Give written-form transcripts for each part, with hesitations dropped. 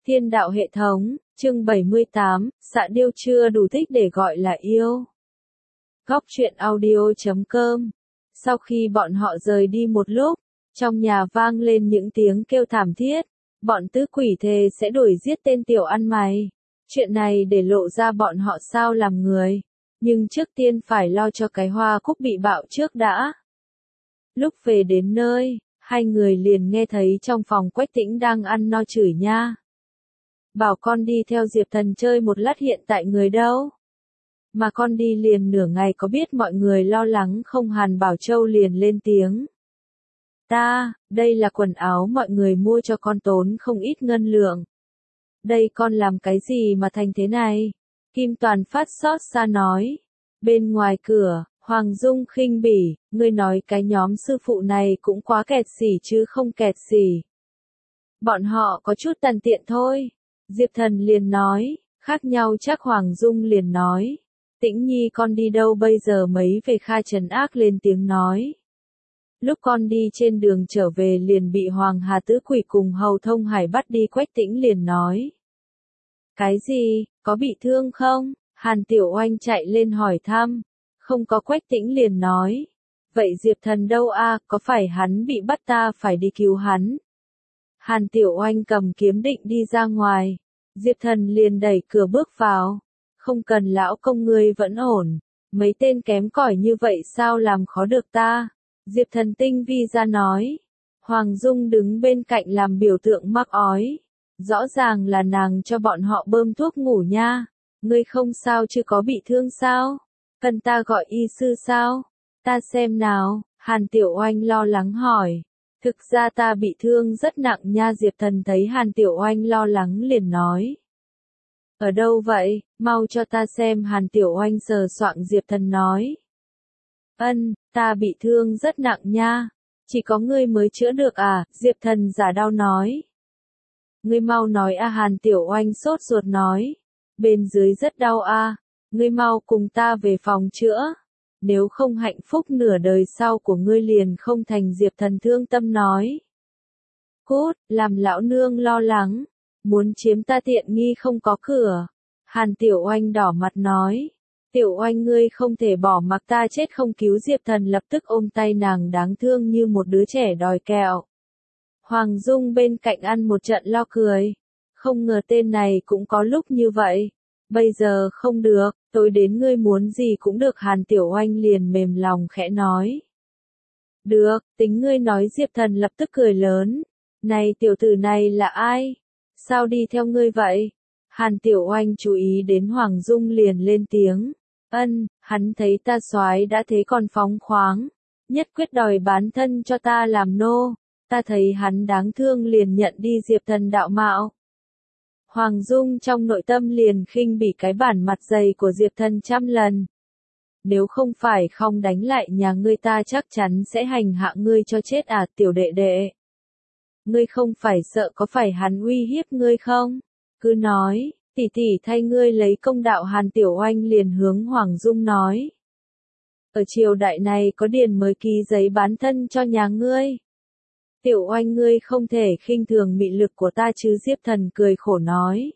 Thiên đạo hệ thống, chương 78, xạ điêu chưa đủ thích để gọi là yêu. Góc truyện audio.com. Sau khi bọn họ rời đi một lúc, trong nhà vang lên những tiếng kêu thảm thiết, bọn tứ quỷ thề sẽ đuổi giết tên tiểu ăn mày. Chuyện này để lộ ra bọn họ sao làm người, nhưng trước tiên phải lo cho cái hoa cúc bị bạo trước đã. Lúc về đến nơi, hai người liền nghe thấy trong phòng Quách Tĩnh đang ăn no chửi nha. Bảo con đi theo Diệp Thần chơi một lát, hiện tại người đâu? Mà con đi liền nửa ngày có biết mọi người lo lắng không? Hàn Bảo Châu liền lên tiếng. Đây là quần áo mọi người mua cho con, tốn không ít ngân lượng. Đây con làm cái gì mà thành thế này? Kim Toàn phát xót xa nói. Bên ngoài cửa, Hoàng Dung khinh bỉ, ngươi nói cái nhóm sư phụ này cũng quá kẹt xỉ chứ không kẹt xỉ. Bọn họ có chút tàn tiện thôi. Diệp Thần liền nói, khác nhau chắc. Hoàng Dung liền nói, Tĩnh Nhi con đi đâu bây giờ? Mấy về Kha trấn ác lên tiếng nói. Lúc con đi trên đường trở về liền bị Hoàng Hà Tứ Quỷ cùng Hầu Thông Hải bắt đi. Quách Tĩnh liền nói. Cái gì, có bị thương không? Hàn Tiểu Oanh chạy lên hỏi thăm. Không có. Quách Tĩnh liền nói. Vậy Diệp Thần đâu a? Có phải hắn bị bắt ta phải đi cứu hắn? Hàn Tiểu Oanh cầm kiếm định đi ra ngoài. Diệp Thần liền đẩy cửa bước vào. Không cần lão công, ngươi vẫn ổn. Mấy tên kém cỏi như vậy sao làm khó được ta? Diệp Thần tinh vi ra nói. Hoàng Dung đứng bên cạnh làm biểu tượng mắc ói. Rõ ràng là nàng cho bọn họ bơm thuốc ngủ nha. Ngươi không sao chứ, có bị thương sao? Cần ta gọi y sư sao? Ta xem nào. Hàn Tiểu Oanh lo lắng hỏi. Thực ra ta bị thương rất nặng nha. Diệp Thần thấy Hàn Tiểu Oanh lo lắng liền nói. Ở đâu vậy, mau cho ta xem. Hàn Tiểu Oanh sờ soạng. Diệp Thần nói. Ta bị thương rất nặng nha. Chỉ có ngươi mới chữa được à? Diệp Thần giả đau nói. Ngươi mau nói a. Hàn Tiểu Oanh sốt ruột nói. Bên dưới rất đau a. Ngươi mau cùng ta về phòng chữa. Nếu không hạnh phúc nửa đời sau của ngươi liền không thành. Diệp Thần thương tâm nói. Cút, làm lão nương lo lắng. Muốn chiếm ta tiện nghi không có cửa. Hàn Tiểu Oanh đỏ mặt nói. Tiểu Oanh, ngươi không thể bỏ mặc ta chết không cứu. Diệp Thần lập tức ôm tay nàng đáng thương như một đứa trẻ đòi kẹo. Hoàng Dung bên cạnh ăn một trận lo cười. Không ngờ tên này cũng có lúc như vậy. Bây giờ không được, tối đến ngươi muốn gì cũng được. Hàn Tiểu Oanh liền mềm lòng khẽ nói. Được, tính ngươi nói. Diệp Thần lập tức cười lớn. Này, tiểu tử này là ai? Sao đi theo ngươi vậy? Hàn Tiểu Oanh chú ý đến Hoàng Dung liền lên tiếng. Hắn thấy ta soái đã thế còn phóng khoáng. Nhất quyết đòi bán thân cho ta làm nô. Ta thấy hắn đáng thương liền nhận đi. Diệp Thần đạo mạo. Hoàng Dung trong nội tâm liền khinh bỉ cái bản mặt dày của Diệp Thần trăm lần. Nếu không phải không đánh lại nhà ngươi, ta chắc chắn sẽ hành hạ ngươi cho chết à. Tiểu đệ đệ. Ngươi không phải sợ có phải hắn uy hiếp ngươi không? Cứ nói, tỷ tỷ thay ngươi lấy công đạo. Hàn Tiểu Oanh liền hướng Hoàng Dung nói. Ở triều đại này có điền mới ký giấy bán thân cho nhà ngươi. Tiểu Oanh, ngươi không thể khinh thường mị lực của ta chứ. Diệp Thần cười khổ nói.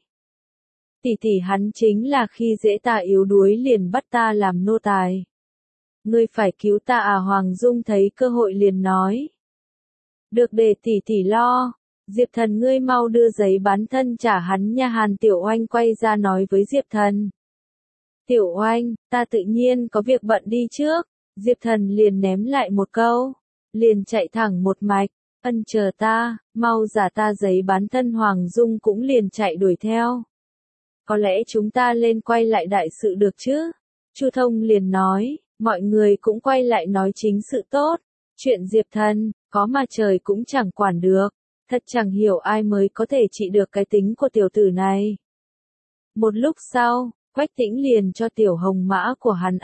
Tỷ tỷ, hắn chính là khi dễ ta yếu đuối liền bắt ta làm nô tài. Ngươi phải cứu ta à? Hoàng Dung thấy cơ hội liền nói. Được, để tỷ tỷ lo. Diệp Thần, ngươi mau đưa giấy bán thân trả hắn nha. Hàn Tiểu Oanh quay ra nói với Diệp Thần. Tiểu Oanh, ta tự nhiên có việc bận đi trước. Diệp Thần liền ném lại một câu. Liền chạy thẳng một mạch. Chờ ta, mau giả ta giấy bán thân. Hoàng Dung cũng liền chạy đuổi theo. Có lẽ chúng ta lên quay lại đại sự được chứ? Chu Thông liền nói. Mọi người cũng quay lại nói chính sự tốt. Chuyện Diệp Thần, có mà trời cũng chẳng quản được. Thật chẳng hiểu ai mới có thể trị được cái tính của tiểu tử này. Một lúc sau, Quách Tĩnh liền cho tiểu hồng mã của hắn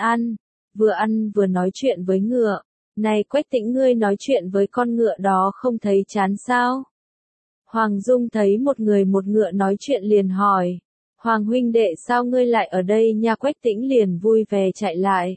ăn vừa nói chuyện với ngựa. Này Quách Tĩnh, ngươi nói chuyện với con ngựa đó không thấy chán sao? Hoàng Dung thấy một người một ngựa nói chuyện liền hỏi. Hoàng huynh đệ, sao ngươi lại ở đây nha? Quách Tĩnh liền vui vẻ chạy lại.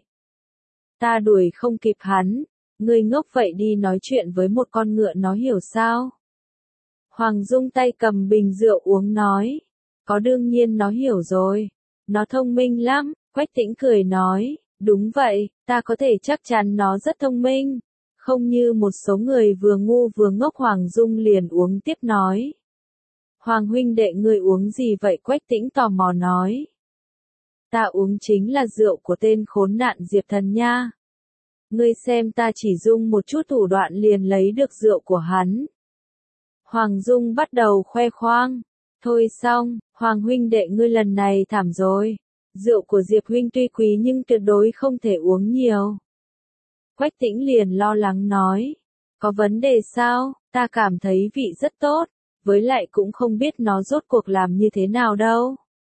Ta đuổi không kịp hắn. Ngươi ngốc vậy, đi nói chuyện với một con ngựa nó hiểu sao? Hoàng Dung tay cầm bình rượu uống nói. Có đương nhiên nó hiểu rồi. Nó thông minh lắm, Quách Tĩnh cười nói. Đúng vậy, ta có thể chắc chắn nó rất thông minh. Không như một số người vừa ngu vừa ngốc. Hoàng Dung liền uống tiếp nói. Hoàng huynh đệ ngươi uống gì vậy? Quách Tĩnh tò mò nói. Ta uống chính là rượu của tên khốn nạn Diệp Thần nha. Ngươi xem ta chỉ dùng một chút thủ đoạn liền lấy được rượu của hắn. Hoàng Dung bắt đầu khoe khoang. Thôi xong, Hoàng huynh đệ ngươi lần này thảm rồi. Rượu của Diệp huynh tuy quý nhưng tuyệt đối không thể uống nhiều. Quách Tĩnh liền lo lắng nói. Có vấn đề sao? Ta cảm thấy vị rất tốt, với lại cũng không biết nó rốt cuộc làm như thế nào đâu.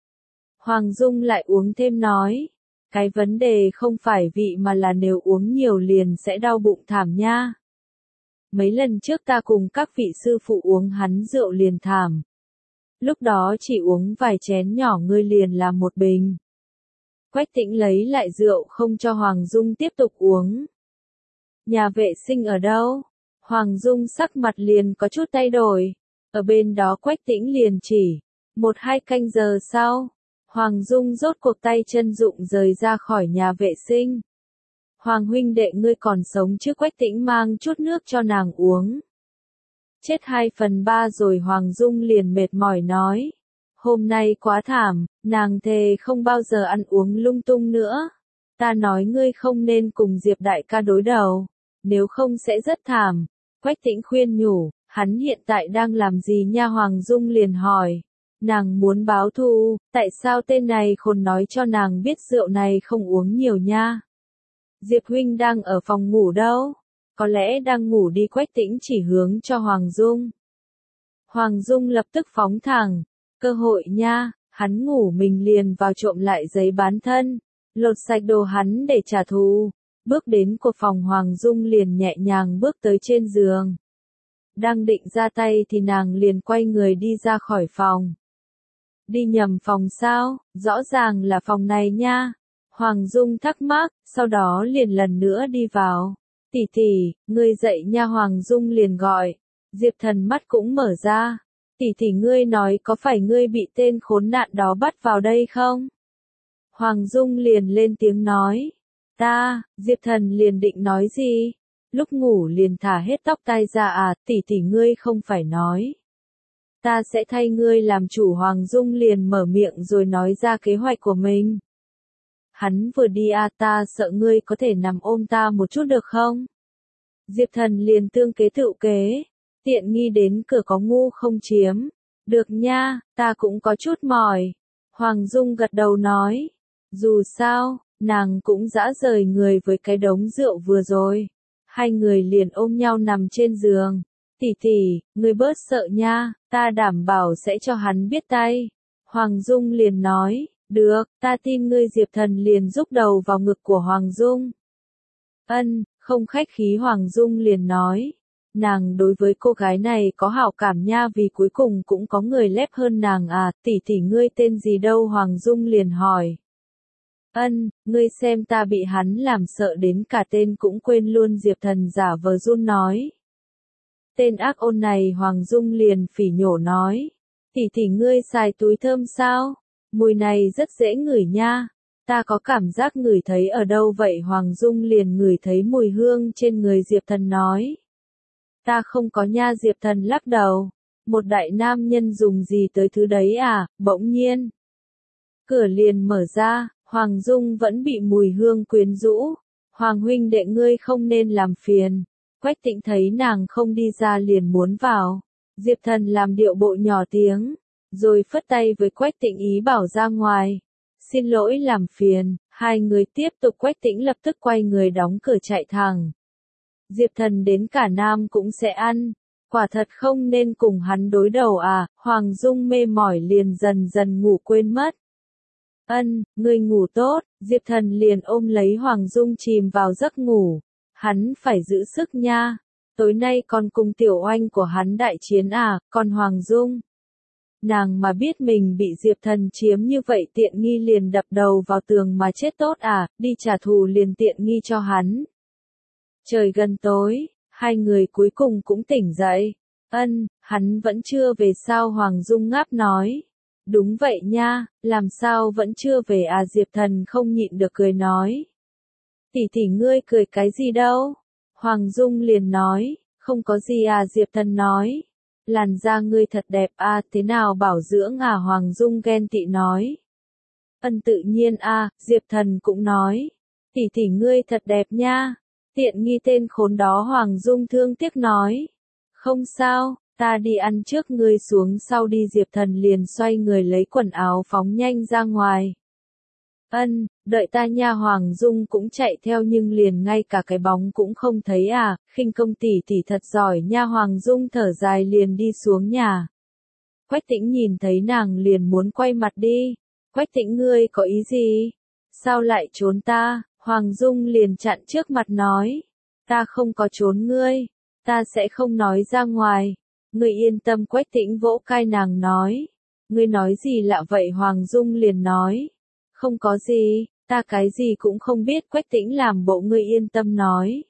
Hoàng Dung lại uống thêm nói. Cái vấn đề không phải vị mà là nếu uống nhiều liền sẽ đau bụng thảm nha. Mấy lần trước ta cùng các vị sư phụ uống hắn rượu liền thảm. Lúc đó chỉ uống vài chén nhỏ ngươi liền làm một bình. Quách Tĩnh lấy lại rượu không cho Hoàng Dung tiếp tục uống. Nhà vệ sinh ở đâu? Hoàng Dung sắc mặt liền có chút thay đổi. Ở bên đó Quách Tĩnh liền chỉ. 1-2 canh giờ sau, Hoàng Dung rốt cuộc tay chân rụng rời ra khỏi nhà vệ sinh. Hoàng huynh đệ ngươi còn sống chứ? Quách Tĩnh mang chút nước cho nàng uống. Chết 2/3 rồi. Hoàng Dung liền mệt mỏi nói. Hôm nay quá thảm, nàng thề không bao giờ ăn uống lung tung nữa. Ta nói ngươi không nên cùng Diệp đại ca đối đầu, nếu không sẽ rất thảm. Quách Tĩnh khuyên nhủ, hắn hiện tại đang làm gì nha? Hoàng Dung liền hỏi. Nàng muốn báo thù, tại sao tên này khôn nói cho nàng biết rượu này không uống nhiều nha? Diệp huynh đang ở phòng ngủ đâu? Có lẽ đang ngủ đi. Quách Tĩnh chỉ hướng cho Hoàng Dung. Hoàng Dung lập tức phóng thẳng. Cơ hội nha, hắn ngủ mình liền vào trộm lại giấy bán thân, lột sạch đồ hắn để trả thù. Bước đến của phòng Hoàng Dung liền nhẹ nhàng bước tới trên giường. Đang định ra tay thì nàng liền quay người đi ra khỏi phòng. Đi nhầm phòng sao? Rõ ràng là phòng này nha. Hoàng Dung thắc mắc, sau đó liền lần nữa đi vào. Tỷ tỷ, ngươi dậy nha. Hoàng Dung liền gọi. Diệp Thần mắt cũng mở ra. Tỷ tỷ, ngươi nói có phải ngươi bị tên khốn nạn đó bắt vào đây không? Hoàng Dung liền lên tiếng nói. Ta. Diệp Thần liền định nói gì? Lúc ngủ liền thả hết tóc tai ra à? Tỷ tỷ, ngươi không phải nói. Ta sẽ thay ngươi làm chủ. Hoàng Dung liền mở miệng rồi nói ra kế hoạch của mình. Hắn vừa đi à, ta sợ ngươi có thể nằm ôm ta một chút được không? Diệp Thần liền tương kế tự kế. Tiện nghi đến cửa có ngu không chiếm. Được nha, ta cũng có chút mỏi. Hoàng Dung gật đầu nói. Dù sao, nàng cũng dã rời người với cái đống rượu vừa rồi. Hai người liền ôm nhau nằm trên giường. Tỷ tỷ, ngươi bớt sợ nha, ta đảm bảo sẽ cho hắn biết tay. Hoàng Dung liền nói. Được, ta tin ngươi. Diệp Thần liền rúc đầu vào ngực của Hoàng Dung. Không khách khí. Hoàng Dung liền nói. Nàng đối với cô gái này có hảo cảm nha, vì cuối cùng cũng có người lép hơn nàng à. Tỷ tỷ, ngươi tên gì đâu? Hoàng Dung liền hỏi. Ngươi xem ta bị hắn làm sợ đến cả tên cũng quên luôn. Diệp Thần giả vờ run nói. Tên ác ôn này. Hoàng Dung liền phỉ nhổ nói. Tỷ tỷ, ngươi xài túi thơm sao? Mùi này rất dễ ngửi nha. Ta có cảm giác ngửi thấy ở đâu vậy? Hoàng Dung liền ngửi thấy mùi hương trên người Diệp Thần nói. Ta không có nha. Diệp Thần lắc đầu. Một đại nam nhân dùng gì tới thứ đấy à? Bỗng nhiên, cửa liền mở ra. Hoàng Dung vẫn bị mùi hương quyến rũ. Hoàng huynh đệ, ngươi không nên làm phiền. Quách Tĩnh thấy nàng không đi ra liền muốn vào. Diệp Thần làm điệu bộ nhỏ tiếng, rồi phất tay với Quách Tĩnh ý bảo ra ngoài. Xin lỗi làm phiền. Hai người tiếp tục. Quách Tĩnh lập tức quay người đóng cửa chạy thẳng. Diệp Thần đến cả nam cũng sẽ ăn. Quả thật không nên cùng hắn đối đầu à? Hoàng Dung mê mỏi liền dần dần ngủ quên mất. Ngươi ngủ tốt. Diệp Thần liền ôm lấy Hoàng Dung chìm vào giấc ngủ. Hắn phải giữ sức nha. Tối nay còn cùng tiểu oanh của hắn đại chiến à? Còn Hoàng Dung, nàng mà biết mình bị Diệp Thần chiếm như vậy tiện nghi liền đập đầu vào tường mà chết tốt à? Đi trả thù liền tiện nghi cho hắn. Trời gần tối, hai người cuối cùng cũng tỉnh dậy. Hắn vẫn chưa về sao? Hoàng Dung ngáp nói. Đúng vậy nha, làm sao vẫn chưa về à? Diệp Thần không nhịn được cười nói. Tỷ tỷ ngươi cười cái gì đâu? Hoàng Dung liền nói, không có gì à? Diệp Thần nói. Làn da ngươi thật đẹp à, thế nào bảo dưỡng à? Hoàng Dung ghen tị nói. Tự nhiên à, Diệp Thần cũng nói. Tỷ tỷ ngươi thật đẹp nha. Tiện nghi tên khốn đó. Hoàng Dung thương tiếc nói. Không sao, ta đi ăn trước, ngươi xuống sau đi. Diệp Thần liền xoay người lấy quần áo phóng nhanh ra ngoài. Đợi ta nha. Hoàng Dung cũng chạy theo nhưng liền ngay cả cái bóng cũng không thấy à. Khinh Công tỷ tỷ thật giỏi nha. Hoàng Dung thở dài liền đi xuống nhà. Quách Tĩnh nhìn thấy nàng liền muốn quay mặt đi. Quách Tĩnh, ngươi có ý gì? Sao lại trốn ta? Hoàng Dung liền chặn trước mặt nói. Ta không có trốn ngươi. Ta sẽ không nói ra ngoài. Ngươi yên tâm. Quách Tĩnh vỗ vai nàng nói. Ngươi nói gì lạ vậy? Hoàng Dung liền nói. Không có gì, ta cái gì cũng không biết. Quách Tĩnh làm bộ. Ngươi yên tâm nói.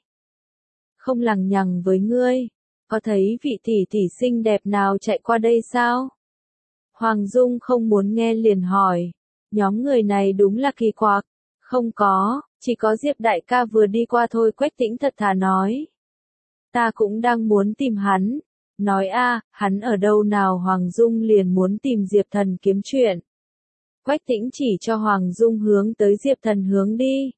Không lằng nhằng với ngươi. Có thấy vị tỷ tỷ xinh đẹp nào chạy qua đây sao? Hoàng Dung không muốn nghe liền hỏi. Nhóm người này đúng là kỳ quặc. Không có, chỉ có Diệp đại ca vừa đi qua thôi. Quách Tĩnh thật thà nói. Ta cũng đang muốn tìm hắn. Nói a, hắn ở đâu nào? Hoàng Dung liền muốn tìm Diệp Thần kiếm chuyện. Quách Tĩnh chỉ cho Hoàng Dung hướng tới Diệp Thần hướng đi.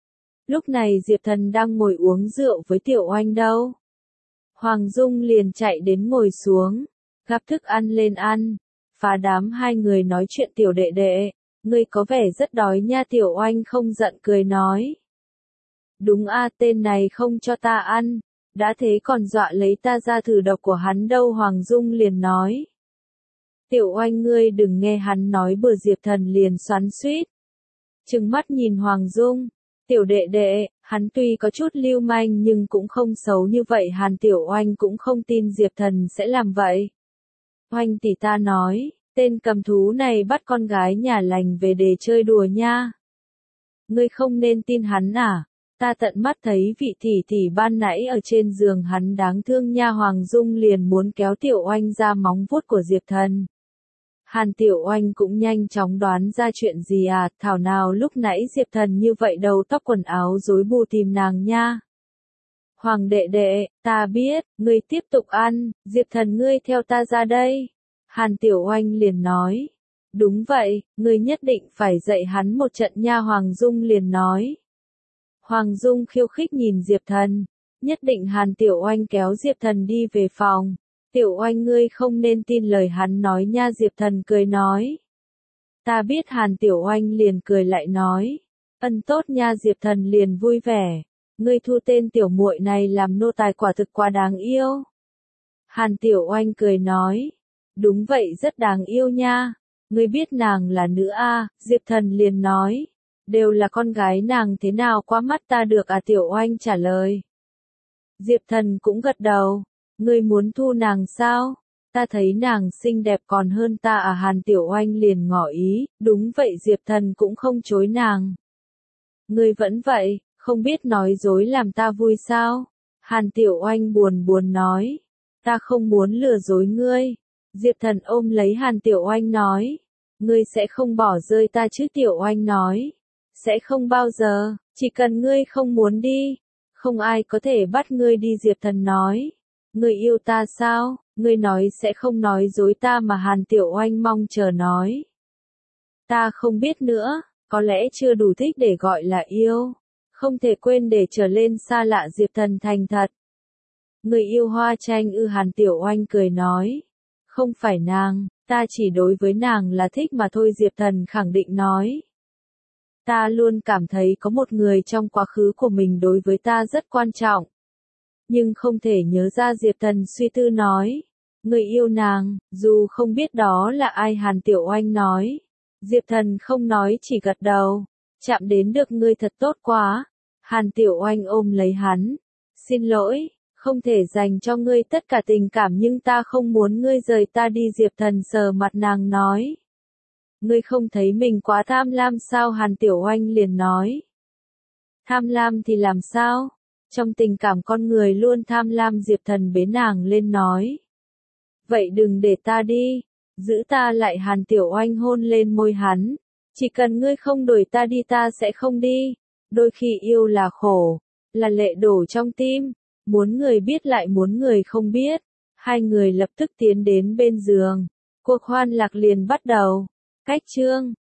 Lúc này Diệp Thần đang ngồi uống rượu với Tiểu Oanh đâu. Hoàng Dung liền chạy đến ngồi xuống, gắp thức ăn lên ăn. Phá đám hai người nói chuyện. Tiểu đệ đệ, ngươi có vẻ rất đói nha. Tiểu Oanh không giận cười nói. Đúng a, tên này không cho ta ăn, đã thế còn dọa lấy ta ra thử độc của hắn đâu. Hoàng Dung liền nói. Tiểu Oanh, ngươi đừng nghe hắn nói bừa. Diệp Thần liền xoắn xuýt, trừng mắt nhìn Hoàng Dung. Tiểu đệ đệ, hắn tuy có chút lưu manh nhưng cũng không xấu như vậy. Hàn Tiểu Oanh cũng không tin Diệp Thần sẽ làm vậy. Oanh tỷ, ta nói, tên cầm thú này bắt con gái nhà lành về để chơi đùa nha. Ngươi không nên tin hắn à? Ta tận mắt thấy vị tỷ tỷ ban nãy ở trên giường hắn đáng thương nha. Hoàng Dung liền muốn kéo Tiểu Oanh ra móng vuốt của Diệp Thần. Hàn Tiểu Oanh cũng nhanh chóng đoán ra chuyện gì à, thảo nào lúc nãy Diệp Thần như vậy, đầu tóc quần áo rối bù tìm nàng nha. Hoàng đệ đệ, ta biết, ngươi tiếp tục ăn. Diệp Thần, ngươi theo ta ra đây. Hàn Tiểu Oanh liền nói. Đúng vậy, ngươi nhất định phải dạy hắn một trận nha. Hoàng Dung liền nói. Hoàng Dung khiêu khích nhìn Diệp Thần. Nhất định. Hàn Tiểu Oanh kéo Diệp Thần đi về phòng. Tiểu Oanh, ngươi không nên tin lời hắn nói nha. Diệp Thần cười nói. Ta biết. Hàn Tiểu Oanh liền cười lại nói. Tốt nha. Diệp Thần liền vui vẻ. Ngươi thu tên tiểu muội này làm nô tài quả thực quá đáng yêu. Hàn Tiểu Oanh cười nói. Đúng vậy, rất đáng yêu nha. Ngươi biết nàng là nữ a? Diệp Thần liền nói. Đều là con gái nàng, thế nào qua mắt ta được à? Tiểu Oanh trả lời. Diệp Thần cũng gật đầu. Ngươi muốn thu nàng sao? Ta thấy nàng xinh đẹp còn hơn ta à? Hàn Tiểu Oanh liền ngỏ ý. Đúng vậy. Diệp Thần cũng không chối nàng. Ngươi vẫn vậy, không biết nói dối làm ta vui sao? Hàn Tiểu Oanh buồn buồn nói. Ta không muốn lừa dối ngươi. Diệp Thần ôm lấy Hàn Tiểu Oanh nói. Ngươi sẽ không bỏ rơi ta chứ? Tiểu Oanh nói. Sẽ không bao giờ, chỉ cần ngươi không muốn đi. Không ai có thể bắt ngươi đi. Diệp Thần nói. Ngươi yêu ta sao? Ngươi nói sẽ không nói dối ta mà? Hàn Tiểu Oanh mong chờ nói. Ta không biết nữa, có lẽ chưa đủ thích để gọi là yêu. Không thể quên để trở lên xa lạ. Diệp Thần thành thật. Người yêu Hoa Tranh ư? Hàn Tiểu Oanh cười nói. Không phải nàng, ta chỉ đối với nàng là thích mà thôi. Diệp Thần khẳng định nói. Ta luôn cảm thấy có một người trong quá khứ của mình đối với ta rất quan trọng. Nhưng không thể nhớ ra. Diệp Thần suy tư nói. Người yêu nàng, dù không biết đó là ai. Hàn Tiểu Oanh nói. Diệp Thần không nói, chỉ gật đầu. Chạm đến được ngươi thật tốt quá. Hàn Tiểu Oanh ôm lấy hắn. Xin lỗi, không thể dành cho ngươi tất cả tình cảm nhưng ta không muốn ngươi rời ta đi. Diệp Thần sờ mặt nàng nói. Ngươi không thấy mình quá tham lam sao? Hàn Tiểu Oanh liền nói. Tham lam thì làm sao? Trong tình cảm con người luôn tham lam. Diệp Thần bế nàng lên nói. Vậy đừng để ta đi. Giữ ta lại. Hàn Tiểu Oanh hôn lên môi hắn. Chỉ cần ngươi không đuổi ta đi ta sẽ không đi. Đôi khi yêu là khổ, là lệ đổ trong tim. Muốn người biết lại muốn người không biết. Hai người lập tức tiến đến bên giường. Cuộc hoan lạc liền bắt đầu. Cách chương